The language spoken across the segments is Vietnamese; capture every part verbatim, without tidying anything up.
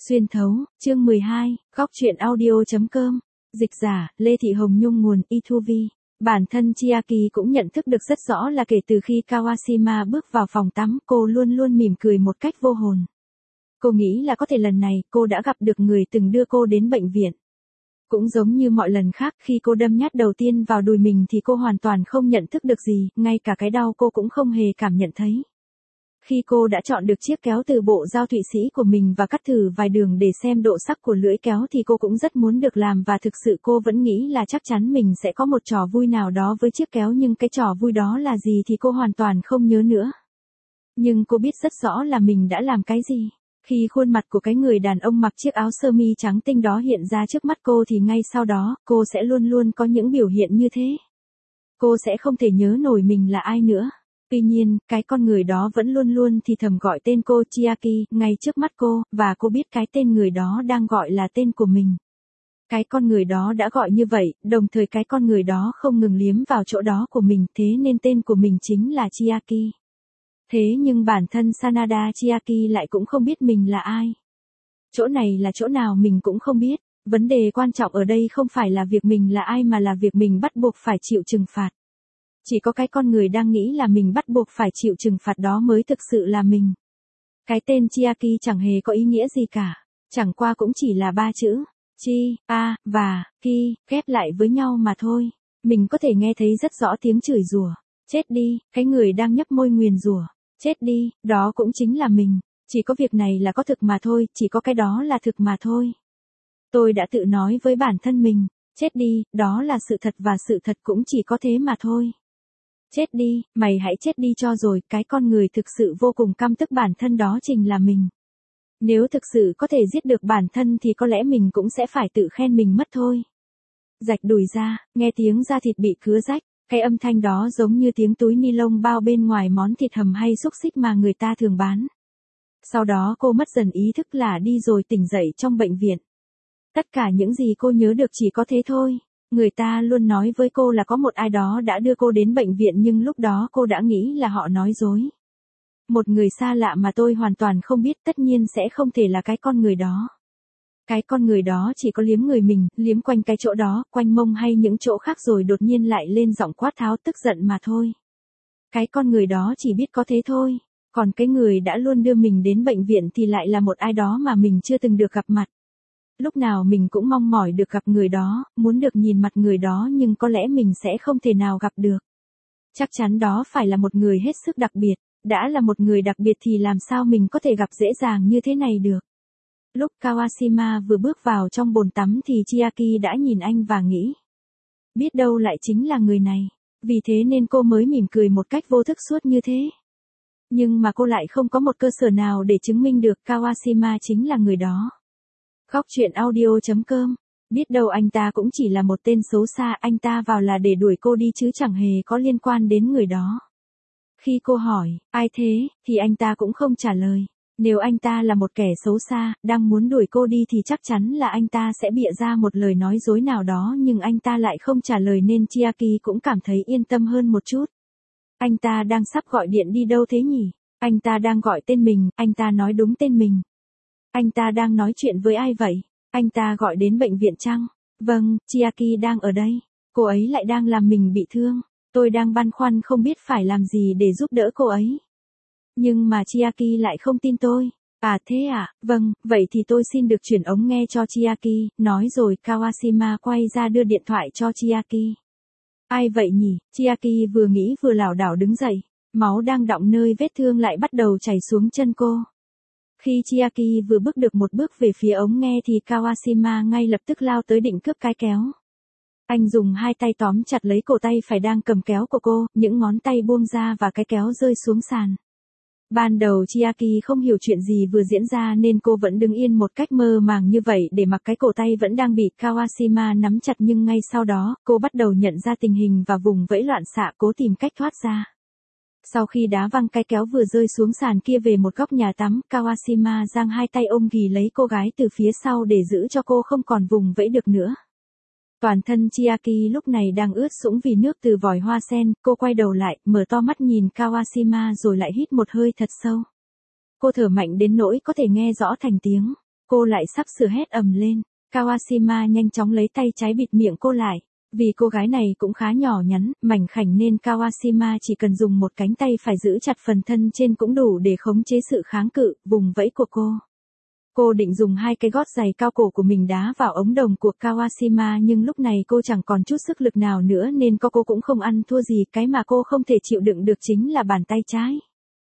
Xuyên thấu, chương mười hai, góc truyện audio.com. Dịch giả, Lê Thị Hồng Nhung, nguồn e hai vê. Bản thân Chiaki cũng nhận thức được rất rõ là kể từ khi Kawashima bước vào phòng tắm, cô luôn luôn mỉm cười một cách vô hồn. Cô nghĩ là có thể lần này cô đã gặp được người từng đưa cô đến bệnh viện. Cũng giống như mọi lần khác, khi cô đâm nhát đầu tiên vào đùi mình thì cô hoàn toàn không nhận thức được gì, ngay cả cái đau cô cũng không hề cảm nhận thấy. Khi cô đã chọn được chiếc kéo từ bộ dao Thụy Sĩ của mình và cắt thử vài đường để xem độ sắc của lưỡi kéo thì cô cũng rất muốn được làm, và thực sự cô vẫn nghĩ là chắc chắn mình sẽ có một trò vui nào đó với chiếc kéo, nhưng cái trò vui đó là gì thì cô hoàn toàn không nhớ nữa. Nhưng cô biết rất rõ là mình đã làm cái gì. Khi khuôn mặt của cái người đàn ông mặc chiếc áo sơ mi trắng tinh đó hiện ra trước mắt cô thì ngay sau đó, cô sẽ luôn luôn có những biểu hiện như thế. Cô sẽ không thể nhớ nổi mình là ai nữa. Tuy nhiên, cái con người đó vẫn luôn luôn thì thầm gọi tên cô Chiaki, ngay trước mắt cô, và cô biết cái tên người đó đang gọi là tên của mình. Cái con người đó đã gọi như vậy, đồng thời cái con người đó không ngừng liếm vào chỗ đó của mình, thế nên tên của mình chính là Chiaki. Thế nhưng bản thân Sanada Chiaki lại cũng không biết mình là ai. Chỗ này là chỗ nào mình cũng không biết. Vấn đề quan trọng ở đây không phải là việc mình là ai mà là việc mình bắt buộc phải chịu trừng phạt. Chỉ có cái con người đang nghĩ là mình bắt buộc phải chịu trừng phạt đó mới thực sự là mình. Cái tên Chiaki chẳng hề có ý nghĩa gì cả. Chẳng qua cũng chỉ là ba chữ. Chi, A, và, Ki, ghép lại với nhau mà thôi. Mình có thể nghe thấy rất rõ tiếng chửi rủa. Chết đi, cái người đang nhấp môi nguyền rủa. Chết đi, đó cũng chính là mình. Chỉ có việc này là có thực mà thôi, chỉ có cái đó là thực mà thôi. Tôi đã tự nói với bản thân mình. Chết đi, đó là sự thật và sự thật cũng chỉ có thế mà thôi. Chết đi, mày hãy chết đi cho rồi, cái con người thực sự vô cùng căm tức bản thân đó chính là mình. Nếu thực sự có thể giết được bản thân thì có lẽ mình cũng sẽ phải tự khen mình mất thôi. Rạch đùi ra, nghe tiếng da thịt bị cứa rách, cái âm thanh đó giống như tiếng túi ni lông bao bên ngoài món thịt hầm hay xúc xích mà người ta thường bán. Sau đó cô mất dần ý thức là đi rồi tỉnh dậy trong bệnh viện. Tất cả những gì cô nhớ được chỉ có thế thôi. Người ta luôn nói với cô là có một ai đó đã đưa cô đến bệnh viện, nhưng lúc đó cô đã nghĩ là họ nói dối. Một người xa lạ mà tôi hoàn toàn không biết, tất nhiên sẽ không thể là cái con người đó. Cái con người đó chỉ có liếm người mình, liếm quanh cái chỗ đó, quanh mông hay những chỗ khác rồi đột nhiên lại lên giọng quát tháo tức giận mà thôi. Cái con người đó chỉ biết có thế thôi. Còn cái người đã luôn đưa mình đến bệnh viện thì lại là một ai đó mà mình chưa từng được gặp mặt. Lúc nào mình cũng mong mỏi được gặp người đó, muốn được nhìn mặt người đó, nhưng có lẽ mình sẽ không thể nào gặp được. Chắc chắn đó phải là một người hết sức đặc biệt. Đã là một người đặc biệt thì làm sao mình có thể gặp dễ dàng như thế này được. Lúc Kawashima vừa bước vào trong bồn tắm thì Chiaki đã nhìn anh và nghĩ. Biết đâu lại chính là người này. Vì thế nên cô mới mỉm cười một cách vô thức suốt như thế. Nhưng mà cô lại không có một cơ sở nào để chứng minh được Kawashima chính là người đó. Góc truyện audio.com. Biết đâu anh ta cũng chỉ là một tên xấu xa, anh ta vào là để đuổi cô đi chứ chẳng hề có liên quan đến người đó. Khi cô hỏi, ai thế, thì anh ta cũng không trả lời. Nếu anh ta là một kẻ xấu xa, đang muốn đuổi cô đi thì chắc chắn là anh ta sẽ bịa ra một lời nói dối nào đó, nhưng anh ta lại không trả lời nên Chiaki cũng cảm thấy yên tâm hơn một chút. Anh ta đang sắp gọi điện đi đâu thế nhỉ? Anh ta đang gọi tên mình, anh ta nói đúng tên mình. Anh ta đang nói chuyện với ai vậy? Anh ta gọi đến bệnh viện chăng? Vâng, Chiaki đang ở đây. Cô ấy lại đang làm mình bị thương. Tôi đang băn khoăn không biết phải làm gì để giúp đỡ cô ấy. Nhưng mà Chiaki lại không tin tôi. À thế à, vâng, vậy thì tôi xin được chuyển ống nghe cho Chiaki. Nói rồi Kawashima quay ra đưa điện thoại cho Chiaki. Ai vậy nhỉ? Chiaki vừa nghĩ vừa lảo đảo đứng dậy. Máu đang đọng nơi vết thương lại bắt đầu chảy xuống chân cô. Khi Chiaki vừa bước được một bước về phía ống nghe thì Kawashima ngay lập tức lao tới định cướp cái kéo. Anh dùng hai tay tóm chặt lấy cổ tay phải đang cầm kéo của cô, những ngón tay buông ra và cái kéo rơi xuống sàn. Ban đầu Chiaki không hiểu chuyện gì vừa diễn ra nên cô vẫn đứng yên một cách mơ màng như vậy để mặc cái cổ tay vẫn đang bị Kawashima nắm chặt, nhưng ngay sau đó, cô bắt đầu nhận ra tình hình và vùng vẫy loạn xạ cố tìm cách thoát ra. Sau khi đá văng cái kéo vừa rơi xuống sàn kia về một góc nhà tắm, Kawashima giang hai tay ôm ghì lấy cô gái từ phía sau để giữ cho cô không còn vùng vẫy được nữa. Toàn thân Chiaki lúc này đang ướt sũng vì nước từ vòi hoa sen, cô quay đầu lại, mở to mắt nhìn Kawashima rồi lại hít một hơi thật sâu. Cô thở mạnh đến nỗi có thể nghe rõ thành tiếng. cô lại sắp sửa hét ầm lên. Kawashima nhanh chóng lấy tay trái bịt miệng cô lại. Vì cô gái này cũng khá nhỏ nhắn, mảnh khảnh nên Kawashima chỉ cần dùng một cánh tay phải giữ chặt phần thân trên cũng đủ để khống chế sự kháng cự, vùng vẫy của cô. Cô định dùng hai cái gót giày cao cổ của mình đá vào ống đồng của Kawashima nhưng lúc này cô chẳng còn chút sức lực nào nữa nên cô cũng không ăn thua gì. Cái mà cô không thể chịu đựng được chính là bàn tay trái.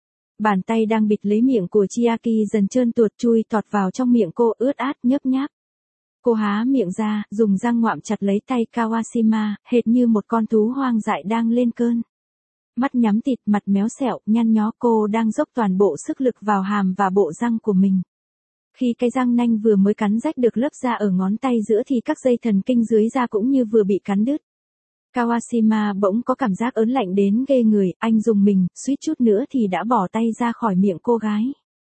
Bàn tay đang bịt lấy miệng của Chiaki dần trơn tuột chui tọt vào trong miệng cô ướt át nhớp nháp. Cô há miệng ra, dùng răng ngoạm chặt lấy tay Kawashima, hệt như một con thú hoang dại đang lên cơn. Mắt nhắm tịt, mặt méo xẹo, nhăn nhó, cô đang dốc toàn bộ sức lực vào hàm và bộ răng của mình. Khi cái răng nanh vừa mới cắn rách được lớp da ở ngón tay giữa thì các dây thần kinh dưới da cũng như vừa bị cắn đứt. Kawashima bỗng có cảm giác ớn lạnh đến ghê người, anh rùng mình, suýt chút nữa thì đã bỏ tay ra khỏi miệng cô gái.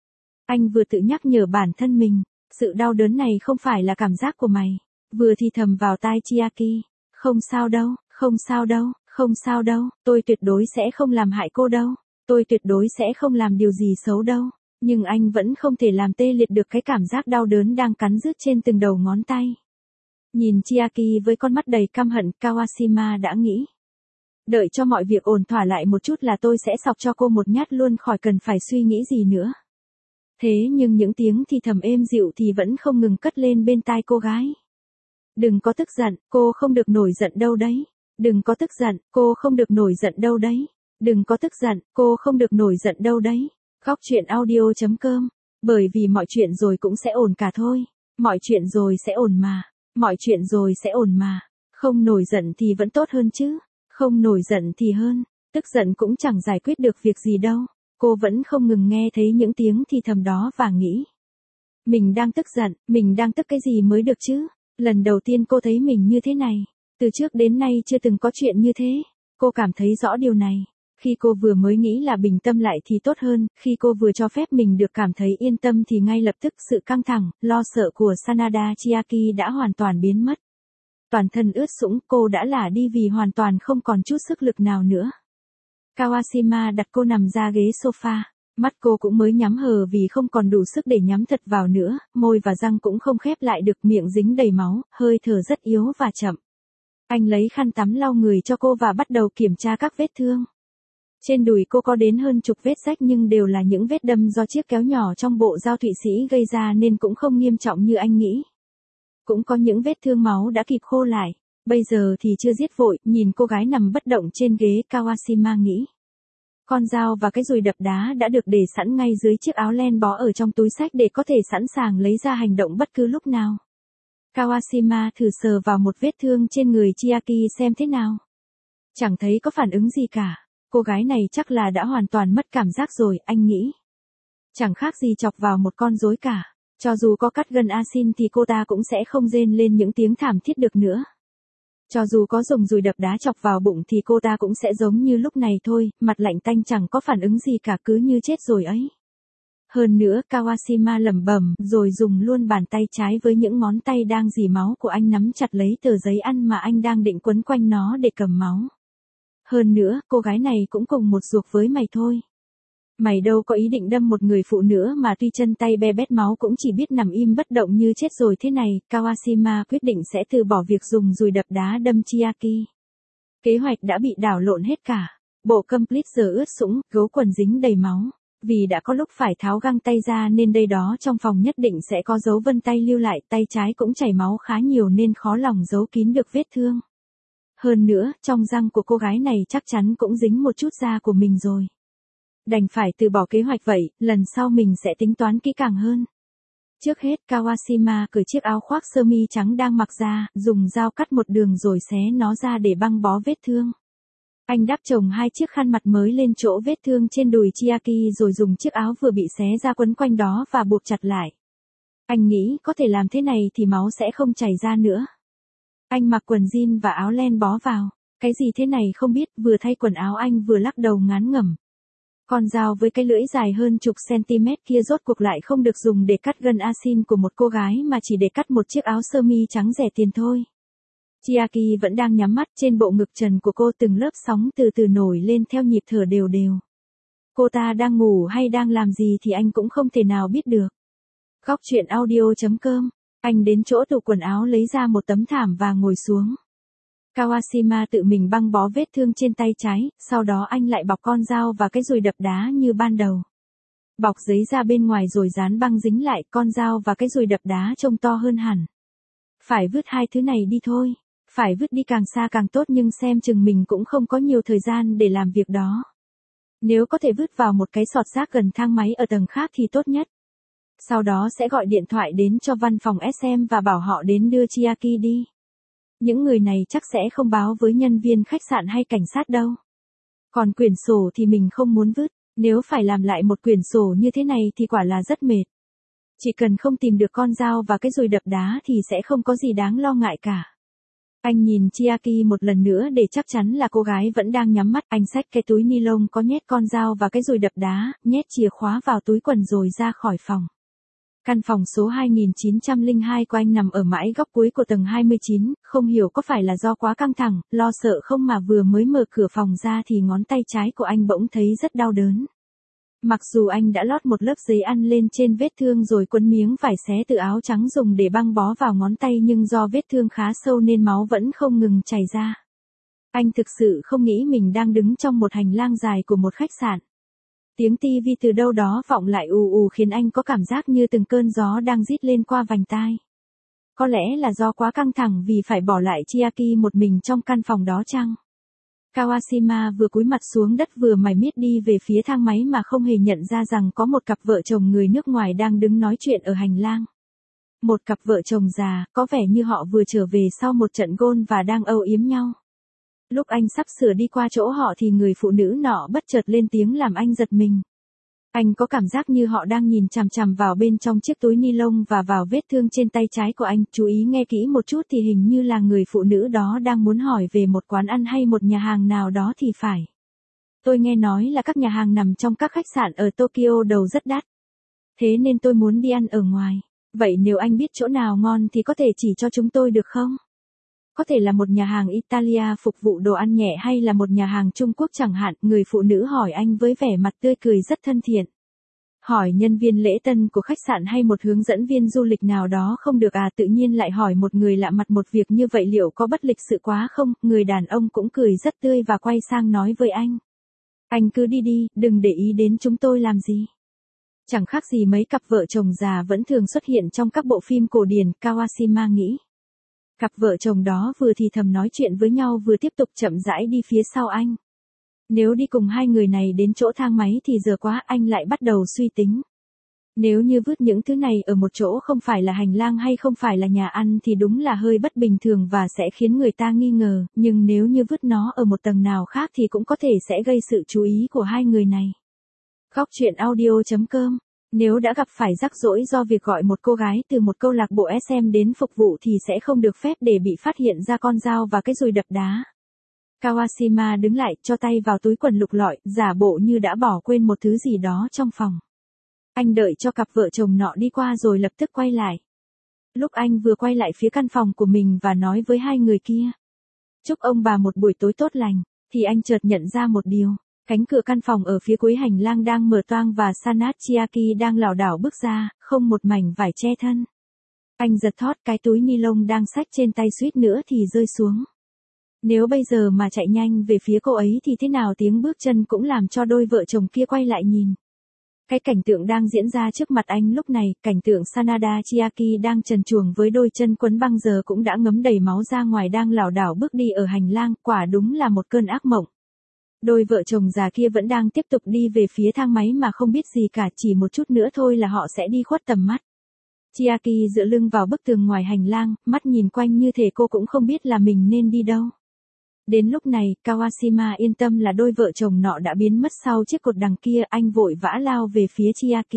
Anh vừa tự nhắc nhở bản thân mình, sự đau đớn này không phải là cảm giác của mày. Vừa thì thầm vào tai Chiaki, không sao đâu, không sao đâu, không sao đâu, tôi tuyệt đối sẽ không làm hại cô đâu, tôi tuyệt đối sẽ không làm điều gì xấu đâu. Nhưng anh vẫn không thể làm tê liệt được cái cảm giác đau đớn đang cắn rứt trên từng đầu ngón tay. Nhìn Chiaki với con mắt đầy căm hận, Kawashima đã nghĩ. Đợi cho mọi việc ổn thỏa lại một chút là tôi sẽ xọc cho cô một nhát luôn khỏi cần phải suy nghĩ gì nữa. Thế nhưng những tiếng thì thầm êm dịu thì vẫn không ngừng cất lên bên tai cô gái. Đừng có tức giận, cô không được nổi giận đâu đấy. Đừng có tức giận, cô không được nổi giận đâu đấy. Đừng có tức giận, cô không được nổi giận đâu đấy. Góc truyện audio chấm com. Bởi vì mọi chuyện rồi cũng sẽ ổn cả thôi. Mọi chuyện rồi sẽ ổn mà. Mọi chuyện rồi sẽ ổn mà. Không nổi giận thì vẫn tốt hơn chứ. Không nổi giận thì hơn. Tức giận cũng chẳng giải quyết được việc gì đâu. Cô vẫn không ngừng nghe thấy những tiếng thì thầm đó và nghĩ. Mình đang tức giận, mình đang tức cái gì mới được chứ? Lần đầu tiên cô thấy mình như thế này. Từ trước đến nay chưa từng có chuyện như thế. Cô cảm thấy rõ điều này. Khi cô vừa mới nghĩ là bình tâm lại thì tốt hơn, khi cô vừa cho phép mình được cảm thấy yên tâm thì ngay lập tức sự căng thẳng, lo sợ của Sanada Chiaki đã hoàn toàn biến mất. Toàn thân ướt sũng, cô đã lả đi vì hoàn toàn không còn chút sức lực nào nữa. Kawashima đặt cô nằm ra ghế sofa, mắt cô cũng mới nhắm hờ vì không còn đủ sức để nhắm thật vào nữa, môi và răng cũng không khép lại được, miệng dính đầy máu, hơi thở rất yếu và chậm. Anh lấy khăn tắm lau người cho cô và bắt đầu kiểm tra các vết thương. Trên đùi cô có đến hơn chục vết rách nhưng đều là những vết đâm do chiếc kéo nhỏ trong bộ dao Thụy Sĩ gây ra nên cũng không nghiêm trọng như anh nghĩ. Cũng có những vết thương máu đã kịp khô lại. Bây giờ thì chưa giết vội, nhìn cô gái nằm bất động trên ghế, Kawashima nghĩ. Con dao và cái dùi đập đá đã được để sẵn ngay dưới chiếc áo len bó ở trong túi xách để có thể sẵn sàng lấy ra hành động bất cứ lúc nào. Kawashima thử sờ vào một vết thương trên người Chiaki xem thế nào. Chẳng thấy có phản ứng gì cả. Cô gái này chắc là đã hoàn toàn mất cảm giác rồi, anh nghĩ. Chẳng khác gì chọc vào một con rối cả. Cho dù có cắt gân asin thì cô ta cũng sẽ không rên lên những tiếng thảm thiết được nữa. Cho dù có dùng dùi đập đá chọc vào bụng thì cô ta cũng sẽ giống như lúc này thôi, mặt lạnh tanh chẳng có phản ứng gì cả, cứ như chết rồi ấy. Hơn nữa, Kawashima lẩm bẩm, rồi dùng luôn bàn tay trái với những ngón tay đang rỉ máu của anh nắm chặt lấy tờ giấy ăn mà anh đang định quấn quanh nó để cầm máu. Hơn nữa, cô gái này cũng cùng một ruột với mày thôi. Mày đâu có ý định đâm một người phụ nữa mà tuy chân tay be bét máu cũng chỉ biết nằm im bất động như chết rồi thế này. Kawashima quyết định sẽ từ bỏ việc dùng dùi đập đá đâm Chiaki. Kế hoạch đã bị đảo lộn hết cả. Bộ complete giờ ướt sũng, gấu quần dính đầy máu. Vì đã có lúc phải tháo găng tay ra nên đây đó trong phòng nhất định sẽ có dấu vân tay lưu lại, tay trái cũng chảy máu khá nhiều nên khó lòng giấu kín được vết thương. Hơn nữa, trong răng của cô gái này chắc chắn cũng dính một chút da của mình rồi. Đành phải từ bỏ kế hoạch vậy, lần sau mình sẽ tính toán kỹ càng hơn. Trước hết, Kawashima cởi chiếc áo khoác sơ mi trắng đang mặc ra, dùng dao cắt một đường rồi xé nó ra để băng bó vết thương. Anh đắp chồng hai chiếc khăn mặt mới lên chỗ vết thương trên đùi Chiaki rồi dùng chiếc áo vừa bị xé ra quấn quanh đó và buộc chặt lại. Anh nghĩ có thể làm thế này thì máu sẽ không chảy ra nữa. Anh mặc quần jean và áo len bó vào. Cái gì thế này không biết, vừa thay quần áo anh vừa lắc đầu ngán ngẩm. Con dao với cái lưỡi dài hơn chục cm kia rốt cuộc lại không được dùng để cắt gân asin của một cô gái mà chỉ để cắt một chiếc áo sơ mi trắng rẻ tiền thôi. Chiaki vẫn đang nhắm mắt, trên bộ ngực trần của cô từng lớp sóng từ từ nổi lên theo nhịp thở đều đều. Cô ta đang ngủ hay đang làm gì thì anh cũng không thể nào biết được. Góc truyện audio chấm com. Anh đến chỗ tủ quần áo lấy ra một tấm thảm và ngồi xuống. Kawashima tự mình băng bó vết thương trên tay trái, sau đó anh lại bọc con dao và cái dùi đập đá như ban đầu. Bọc giấy ra bên ngoài rồi dán băng dính lại, con dao và cái dùi đập đá trông to hơn hẳn. Phải vứt hai thứ này đi thôi. Phải vứt đi càng xa càng tốt, nhưng xem chừng mình cũng không có nhiều thời gian để làm việc đó. Nếu có thể vứt vào một cái sọt rác gần thang máy ở tầng khác thì tốt nhất. Sau đó sẽ gọi điện thoại đến cho văn phòng ét em và bảo họ đến đưa Chiaki đi. Những người này chắc sẽ không báo với nhân viên khách sạn hay cảnh sát đâu. Còn quyển sổ thì mình không muốn vứt. Nếu phải làm lại một quyển sổ như thế này thì quả là rất mệt. Chỉ cần không tìm được con dao và cái dùi đập đá thì sẽ không có gì đáng lo ngại cả. Anh nhìn Chiaki một lần nữa để chắc chắn là cô gái vẫn đang nhắm mắt. Anh xách cái túi ni lông có nhét con dao và cái dùi đập đá, nhét chìa khóa vào túi quần rồi ra khỏi phòng. Căn phòng số hai nghìn chín trăm lẻ hai của anh nằm ở mãi góc cuối của tầng hai mươi chín, không hiểu có phải là do quá căng thẳng, lo sợ không mà vừa mới mở cửa phòng ra thì ngón tay trái của anh bỗng thấy rất đau đớn. Mặc dù anh đã lót một lớp giấy ăn lên trên vết thương rồi quấn miếng vải xé từ áo trắng dùng để băng bó vào ngón tay, nhưng do vết thương khá sâu nên máu vẫn không ngừng chảy ra. Anh thực sự không nghĩ mình đang đứng trong một hành lang dài của một khách sạn. Tiếng tivi từ đâu đó vọng lại ù ù khiến anh có cảm giác như từng cơn gió đang rít lên qua vành tai. Có lẽ là do quá căng thẳng vì phải bỏ lại Chiaki một mình trong căn phòng đó chăng? Kawashima vừa cúi mặt xuống đất vừa mải miết đi về phía thang máy mà không hề nhận ra rằng có một cặp vợ chồng người nước ngoài đang đứng nói chuyện ở hành lang. Một cặp vợ chồng già, có vẻ như họ vừa trở về sau một trận golf và đang âu yếm nhau. Lúc anh sắp sửa đi qua chỗ họ thì người phụ nữ nọ bất chợt lên tiếng làm anh giật mình. Anh có cảm giác như họ đang nhìn chằm chằm vào bên trong chiếc túi ni lông và vào vết thương trên tay trái của anh. Chú ý nghe kỹ một chút thì hình như là người phụ nữ đó đang muốn hỏi về một quán ăn hay một nhà hàng nào đó thì phải. Tôi nghe nói là các nhà hàng nằm trong các khách sạn ở Tokyo đầu rất đắt. Thế nên tôi muốn đi ăn ở ngoài. Vậy nếu anh biết chỗ nào ngon thì có thể chỉ cho chúng tôi được không? Có thể là một nhà hàng Italia phục vụ đồ ăn nhẹ hay là một nhà hàng Trung Quốc chẳng hạn, người phụ nữ hỏi anh với vẻ mặt tươi cười rất thân thiện. Hỏi nhân viên lễ tân của khách sạn hay một hướng dẫn viên du lịch nào đó không được à, tự nhiên lại hỏi một người lạ mặt một việc như vậy liệu có bất lịch sự quá không? Người đàn ông cũng cười rất tươi và quay sang nói với anh. Anh cứ đi đi, đừng để ý đến chúng tôi làm gì. Chẳng khác gì mấy cặp vợ chồng già vẫn thường xuất hiện trong các bộ phim cổ điển, Kawashima nghĩ. Cặp vợ chồng đó vừa thì thầm nói chuyện với nhau vừa tiếp tục chậm rãi đi phía sau anh. Nếu đi cùng hai người này đến chỗ thang máy thì giờ quá, anh lại bắt đầu suy tính. Nếu như vứt những thứ này ở một chỗ không phải là hành lang hay không phải là nhà ăn thì đúng là hơi bất bình thường và sẽ khiến người ta nghi ngờ, nhưng nếu như vứt nó ở một tầng nào khác thì cũng có thể sẽ gây sự chú ý của hai người này. Góc truyện audio chấm com. Nếu đã gặp phải rắc rối do việc gọi một cô gái từ một câu lạc bộ ét em đến phục vụ thì sẽ không được phép để bị phát hiện ra con dao và cái dùi đập đá. Kawashima đứng lại, cho tay vào túi quần lục lọi, giả bộ như đã bỏ quên một thứ gì đó trong phòng. Anh đợi cho cặp vợ chồng nọ đi qua rồi lập tức quay lại. Lúc anh vừa quay lại phía căn phòng của mình và nói với hai người kia, chúc ông bà một buổi tối tốt lành, thì anh chợt nhận ra một điều. Cánh cửa căn phòng ở phía cuối hành lang đang mở toang và Sanat Chiaki đang lảo đảo bước ra, không một mảnh vải che thân. Anh giật thót, cái túi ni lông đang xách trên tay suýt nữa thì rơi xuống. Nếu bây giờ mà chạy nhanh về phía cô ấy thì thế nào? Tiếng bước chân cũng làm cho đôi vợ chồng kia quay lại nhìn. Cái cảnh tượng đang diễn ra trước mặt anh lúc này, cảnh tượng Sanada Chiaki đang trần truồng với đôi chân quấn băng giờ cũng đã ngấm đầy máu ra ngoài đang lảo đảo bước đi ở hành lang, quả đúng là một cơn ác mộng. Đôi vợ chồng già kia vẫn đang tiếp tục đi về phía thang máy mà không biết gì cả, chỉ một chút nữa thôi là họ sẽ đi khuất tầm mắt. Chiaki dựa lưng vào bức tường ngoài hành lang, mắt nhìn quanh như thể cô cũng không biết là mình nên đi đâu. Đến lúc này, Kawashima yên tâm là đôi vợ chồng nọ đã biến mất sau chiếc cột đằng kia, anh vội vã lao về phía Chiaki.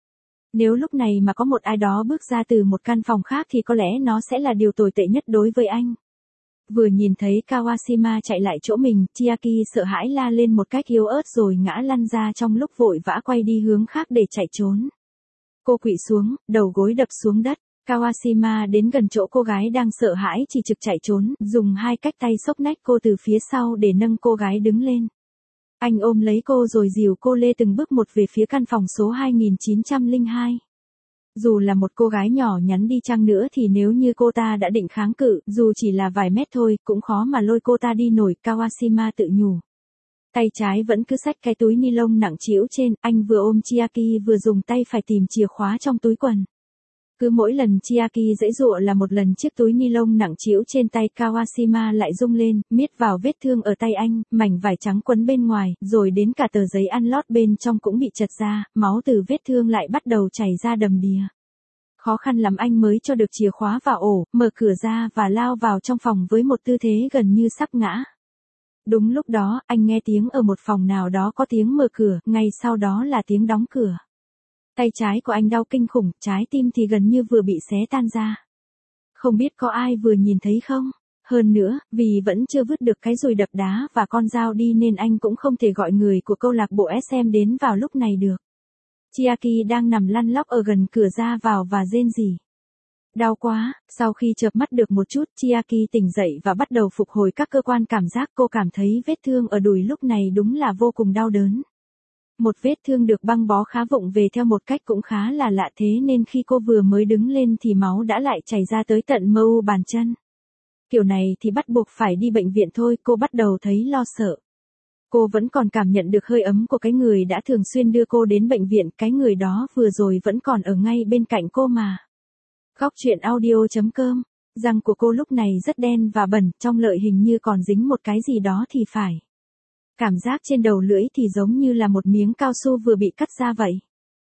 Nếu lúc này mà có một ai đó bước ra từ một căn phòng khác thì có lẽ nó sẽ là điều tồi tệ nhất đối với anh. Vừa nhìn thấy Kawashima chạy lại chỗ mình, Chiaki sợ hãi la lên một cách yếu ớt rồi ngã lăn ra trong lúc vội vã quay đi hướng khác để chạy trốn. Cô quỵ xuống, đầu gối đập xuống đất. Kawashima đến gần chỗ cô gái đang sợ hãi chỉ trực chạy trốn, dùng hai cách tay xốc nách cô từ phía sau để nâng cô gái đứng lên. Anh ôm lấy cô rồi dìu cô lê từng bước một về phía căn phòng số hai nghìn chín trăm lẻ hai. Dù là một cô gái nhỏ nhắn đi chăng nữa thì nếu như cô ta đã định kháng cự, dù chỉ là vài mét thôi, cũng khó mà lôi cô ta đi nổi, Kawashima tự nhủ. Tay trái vẫn cứ xách cái túi ni lông nặng trĩu trên, anh vừa ôm Chiaki vừa dùng tay phải tìm chìa khóa trong túi quần. Cứ mỗi lần Chiaki giãy giụa là một lần chiếc túi ni lông nặng trĩu trên tay Kawashima lại rung lên, miết vào vết thương ở tay anh, mảnh vải trắng quấn bên ngoài, rồi đến cả tờ giấy ăn lót bên trong cũng bị trật ra, máu từ vết thương lại bắt đầu chảy ra đầm đìa. Khó khăn lắm anh mới cho được chìa khóa vào ổ, mở cửa ra và lao vào trong phòng với một tư thế gần như sắp ngã. Đúng lúc đó, anh nghe tiếng ở một phòng nào đó có tiếng mở cửa, ngay sau đó là tiếng đóng cửa. Tay trái của anh đau kinh khủng, trái tim thì gần như vừa bị xé tan ra. Không biết có ai vừa nhìn thấy không? Hơn nữa, vì vẫn chưa vứt được cái dùi đập đá và con dao đi nên anh cũng không thể gọi người của câu lạc bộ ét em đến vào lúc này được. Chiaki đang nằm lăn lóc ở gần cửa ra vào và rên rỉ. Đau quá, sau khi chợp mắt được một chút, Chiaki tỉnh dậy và bắt đầu phục hồi các cơ quan cảm giác, cô cảm thấy vết thương ở đùi lúc này đúng là vô cùng đau đớn. Một vết thương được băng bó khá vụng về theo một cách cũng khá là lạ thế nên khi cô vừa mới đứng lên thì máu đã lại chảy ra tới tận mơ u bàn chân. Kiểu này thì bắt buộc phải đi bệnh viện thôi, cô bắt đầu thấy lo sợ. Cô vẫn còn cảm nhận được hơi ấm của cái người đã thường xuyên đưa cô đến bệnh viện, cái người đó vừa rồi vẫn còn ở ngay bên cạnh cô mà. Góc truyện audio chấm com, răng của cô lúc này rất đen và bẩn, trong lợi hình như còn dính một cái gì đó thì phải. Cảm giác trên đầu lưỡi thì giống như là một miếng cao su vừa bị cắt ra vậy.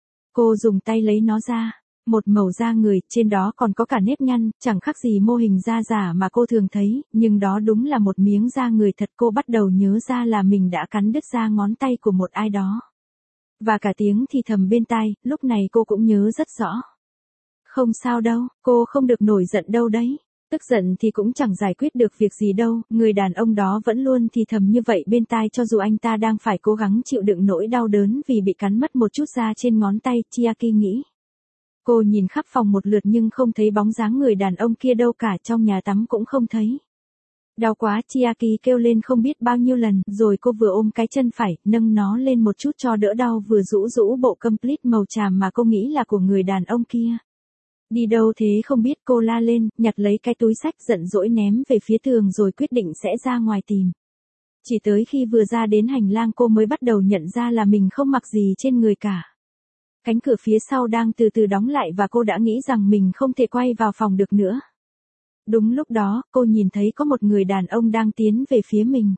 Cô dùng tay lấy nó ra, một màu da người, trên đó còn có cả nếp nhăn, chẳng khác gì mô hình da giả mà cô thường thấy, nhưng đó đúng là một miếng da người thật. Cô bắt đầu nhớ ra là mình đã cắn đứt da ngón tay của một ai đó. Và cả tiếng thì thầm bên tai, lúc này cô cũng nhớ rất rõ. Không sao đâu, cô không được nổi giận đâu đấy. Tức giận thì cũng chẳng giải quyết được việc gì đâu, người đàn ông đó vẫn luôn thì thầm như vậy bên tai cho dù anh ta đang phải cố gắng chịu đựng nỗi đau đớn vì bị cắn mất một chút da trên ngón tay, Chiaki nghĩ. Cô nhìn khắp phòng một lượt nhưng không thấy bóng dáng người đàn ông kia đâu cả, trong nhà tắm cũng không thấy. Đau quá, Chiaki kêu lên không biết bao nhiêu lần, rồi cô vừa ôm cái chân phải, nâng nó lên một chút cho đỡ đau vừa rũ rũ bộ complete màu tràm mà cô nghĩ là của người đàn ông kia. Đi đâu thế không biết, cô la lên, nhặt lấy cái túi xách giận dỗi ném về phía tường rồi quyết định sẽ ra ngoài tìm. Chỉ tới khi vừa ra đến hành lang cô mới bắt đầu nhận ra là mình không mặc gì trên người cả. Cánh cửa phía sau đang từ từ đóng lại và cô đã nghĩ rằng mình không thể quay vào phòng được nữa. Đúng lúc đó, cô nhìn thấy có một người đàn ông đang tiến về phía mình.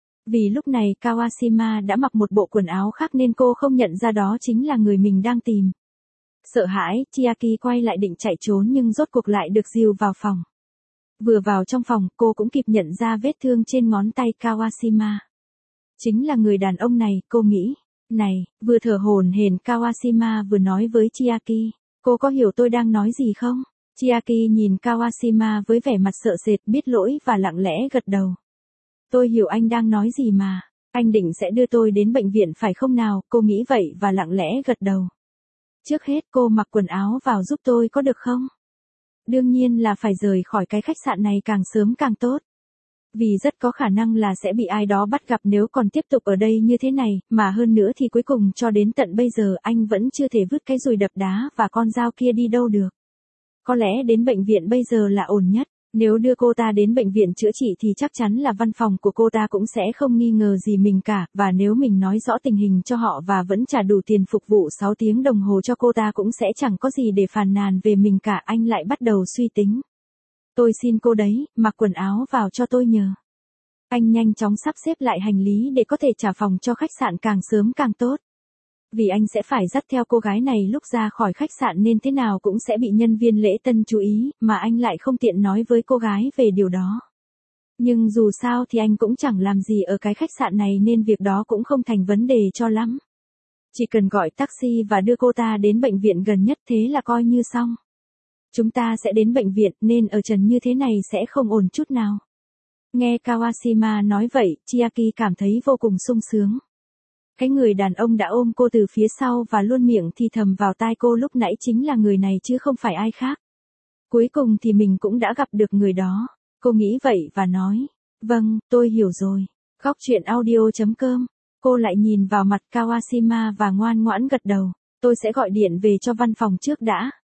Vì lúc này Kawashima đã mặc một bộ quần áo khác nên cô không nhận ra đó chính là người mình đang tìm. Sợ hãi, Chiaki quay lại định chạy trốn nhưng rốt cuộc lại được dìu vào phòng. Vừa vào trong phòng, cô cũng kịp nhận ra vết thương trên ngón tay Kawashima. Chính là người đàn ông này, cô nghĩ. Này, vừa thở hổn hển Kawashima vừa nói với Chiaki. Cô có hiểu tôi đang nói gì không? Chiaki nhìn Kawashima với vẻ mặt sợ sệt, biết lỗi và lặng lẽ gật đầu. Tôi hiểu anh đang nói gì mà. Anh định sẽ đưa tôi đến bệnh viện phải không nào? Cô nghĩ vậy và lặng lẽ gật đầu. Trước hết cô mặc quần áo vào giúp tôi có được không? Đương nhiên là phải rời khỏi cái khách sạn này càng sớm càng tốt. Vì rất có khả năng là sẽ bị ai đó bắt gặp nếu còn tiếp tục ở đây như thế này, mà hơn nữa thì cuối cùng cho đến tận bây giờ anh vẫn chưa thể vứt cái dùi đập đá và con dao kia đi đâu được. Có lẽ đến bệnh viện bây giờ là ổn nhất. Nếu đưa cô ta đến bệnh viện chữa trị thì chắc chắn là văn phòng của cô ta cũng sẽ không nghi ngờ gì mình cả, và nếu mình nói rõ tình hình cho họ và vẫn trả đủ tiền phục vụ sáu tiếng đồng hồ cho cô ta cũng sẽ chẳng có gì để phàn nàn về mình cả. Anh lại bắt đầu suy tính. Tôi xin cô đấy, mặc quần áo vào cho tôi nhờ. Anh nhanh chóng sắp xếp lại hành lý để có thể trả phòng cho khách sạn càng sớm càng tốt. Vì anh sẽ phải dắt theo cô gái này lúc ra khỏi khách sạn nên thế nào cũng sẽ bị nhân viên lễ tân chú ý, mà anh lại không tiện nói với cô gái về điều đó. Nhưng dù sao thì anh cũng chẳng làm gì ở cái khách sạn này nên việc đó cũng không thành vấn đề cho lắm. Chỉ cần gọi taxi và đưa cô ta đến bệnh viện gần nhất thế là coi như xong. Chúng ta sẽ đến bệnh viện nên ở trần như thế này sẽ không ổn chút nào. Nghe Kawashima nói vậy, Chiaki cảm thấy vô cùng sung sướng. Cái người đàn ông đã ôm cô từ phía sau và luôn miệng thì thầm vào tai cô lúc nãy chính là người này chứ không phải ai khác. Cuối cùng thì mình cũng đã gặp được người đó. Cô nghĩ vậy và nói, vâng, tôi hiểu rồi. Góc truyện audio chấm com. Cô lại nhìn vào mặt Kawashima và ngoan ngoãn gật đầu. Tôi sẽ gọi điện về cho văn phòng trước đã.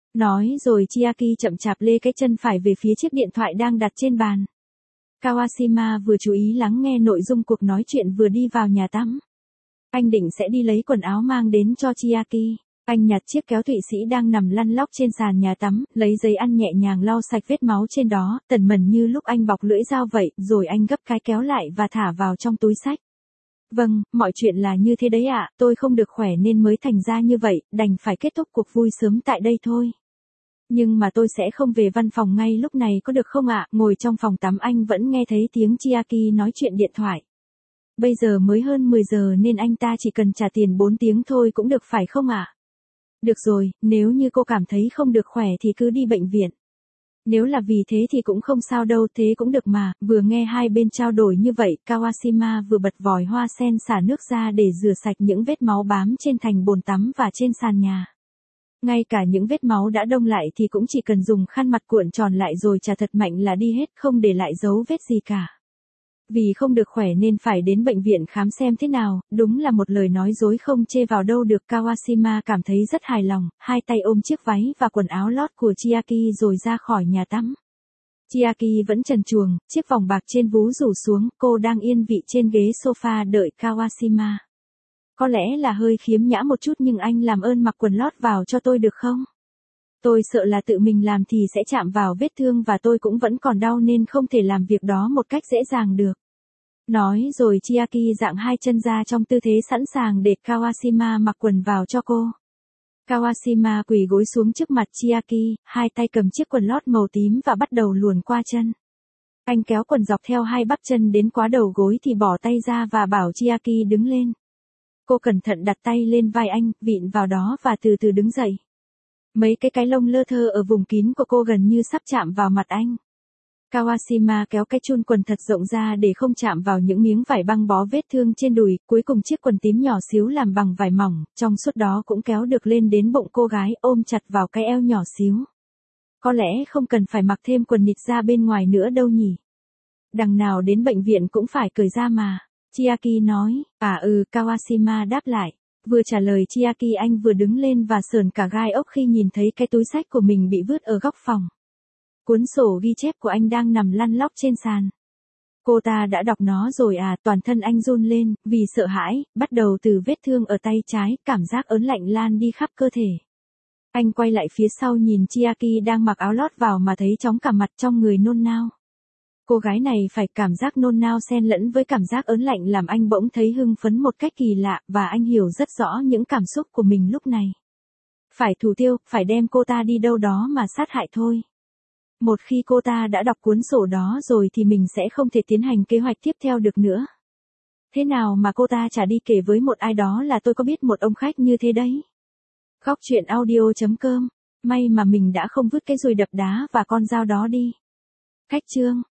Nói rồi Chiaki chậm chạp lê cái chân phải về phía chiếc điện thoại đang đặt trên bàn. Kawashima vừa chú ý lắng nghe nội dung cuộc nói chuyện vừa đi vào nhà tắm. Anh định sẽ đi lấy quần áo mang đến cho Chiaki. Anh nhặt chiếc kéo Thụy Sĩ đang nằm lăn lóc trên sàn nhà tắm, lấy giấy ăn nhẹ nhàng lau sạch vết máu trên đó, tẩn mẩn như lúc anh bọc lưỡi dao vậy, rồi anh gấp cái kéo lại và thả vào trong túi xách. Vâng, mọi chuyện là như thế đấy ạ, tôi không được khỏe nên mới thành ra như vậy, đành phải kết thúc cuộc vui sớm tại đây thôi. Nhưng mà tôi sẽ không về văn phòng ngay lúc này có được không ạ? Ngồi trong phòng tắm anh vẫn nghe thấy tiếng Chiaki nói chuyện điện thoại. Bây giờ mới hơn mười giờ nên anh ta chỉ cần trả tiền bốn tiếng thôi cũng được phải không ạ? Được rồi, nếu như cô cảm thấy không được khỏe thì cứ đi bệnh viện. Nếu là vì thế thì cũng không sao đâu, thế cũng được mà. Vừa nghe hai bên trao đổi như vậy, Kawashima vừa bật vòi hoa sen xả nước ra để rửa sạch những vết máu bám trên thành bồn tắm và trên sàn nhà. Ngay cả những vết máu đã đông lại thì cũng chỉ cần dùng khăn mặt cuộn tròn lại rồi chà thật mạnh là đi hết, không để lại dấu vết gì cả. Vì không được khỏe nên phải đến bệnh viện khám xem thế nào, đúng là một lời nói dối không chê vào đâu được. Kawashima cảm thấy rất hài lòng, hai tay ôm chiếc váy và quần áo lót của Chiaki rồi ra khỏi nhà tắm. Chiaki vẫn trần truồng, chiếc vòng bạc trên vú rủ xuống, cô đang yên vị trên ghế sofa đợi Kawashima. Có lẽ là hơi khiếm nhã một chút nhưng anh làm ơn mặc quần lót vào cho tôi được không? Tôi sợ là tự mình làm thì sẽ chạm vào vết thương và tôi cũng vẫn còn đau nên không thể làm việc đó một cách dễ dàng được. Nói rồi Chiaki dạng hai chân ra trong tư thế sẵn sàng để Kawashima mặc quần vào cho cô. Kawashima quỳ gối xuống trước mặt Chiaki, hai tay cầm chiếc quần lót màu tím và bắt đầu luồn qua chân. Anh kéo quần dọc theo hai bắp chân đến quá đầu gối thì bỏ tay ra và bảo Chiaki đứng lên. Cô cẩn thận đặt tay lên vai anh, vịn vào đó và từ từ đứng dậy. Mấy cái cái lông lơ thơ ở vùng kín của cô gần như sắp chạm vào mặt anh. Kawashima kéo cái chun quần thật rộng ra để không chạm vào những miếng vải băng bó vết thương trên đùi, cuối cùng chiếc quần tím nhỏ xíu làm bằng vải mỏng, trong suốt đó cũng kéo được lên đến bụng cô gái, ôm chặt vào cái eo nhỏ xíu. Có lẽ không cần phải mặc thêm quần nịt ra bên ngoài nữa đâu nhỉ. Đằng nào đến bệnh viện cũng phải cởi ra mà. Chiaki nói, à ừ, Kawashima đáp lại. Vừa trả lời Chiaki anh vừa đứng lên và sờn cả gai ốc khi nhìn thấy cái túi xách của mình bị vứt ở góc phòng. Cuốn sổ ghi chép của anh đang nằm lăn lóc trên sàn. Cô ta đã đọc nó rồi à, toàn thân anh run lên, vì sợ hãi, bắt đầu từ vết thương ở tay trái, cảm giác ớn lạnh lan đi khắp cơ thể. Anh quay lại phía sau nhìn Chiaki đang mặc áo lót vào mà thấy chóng cả mặt, trong người nôn nao. Cô gái này phải cảm giác nôn nao xen lẫn với cảm giác ớn lạnh làm anh bỗng thấy hưng phấn một cách kỳ lạ và anh hiểu rất rõ những cảm xúc của mình lúc này. Phải thủ tiêu, phải đem cô ta đi đâu đó mà sát hại thôi. Một khi cô ta đã đọc cuốn sổ đó rồi thì mình sẽ không thể tiến hành kế hoạch tiếp theo được nữa. Thế nào mà cô ta chả đi kể với một ai đó là tôi có biết một ông khách như thế đấy. Góc truyện audio chấm com. May mà mình đã không vứt cái dùi đập đá và con dao đó đi. Khách chương.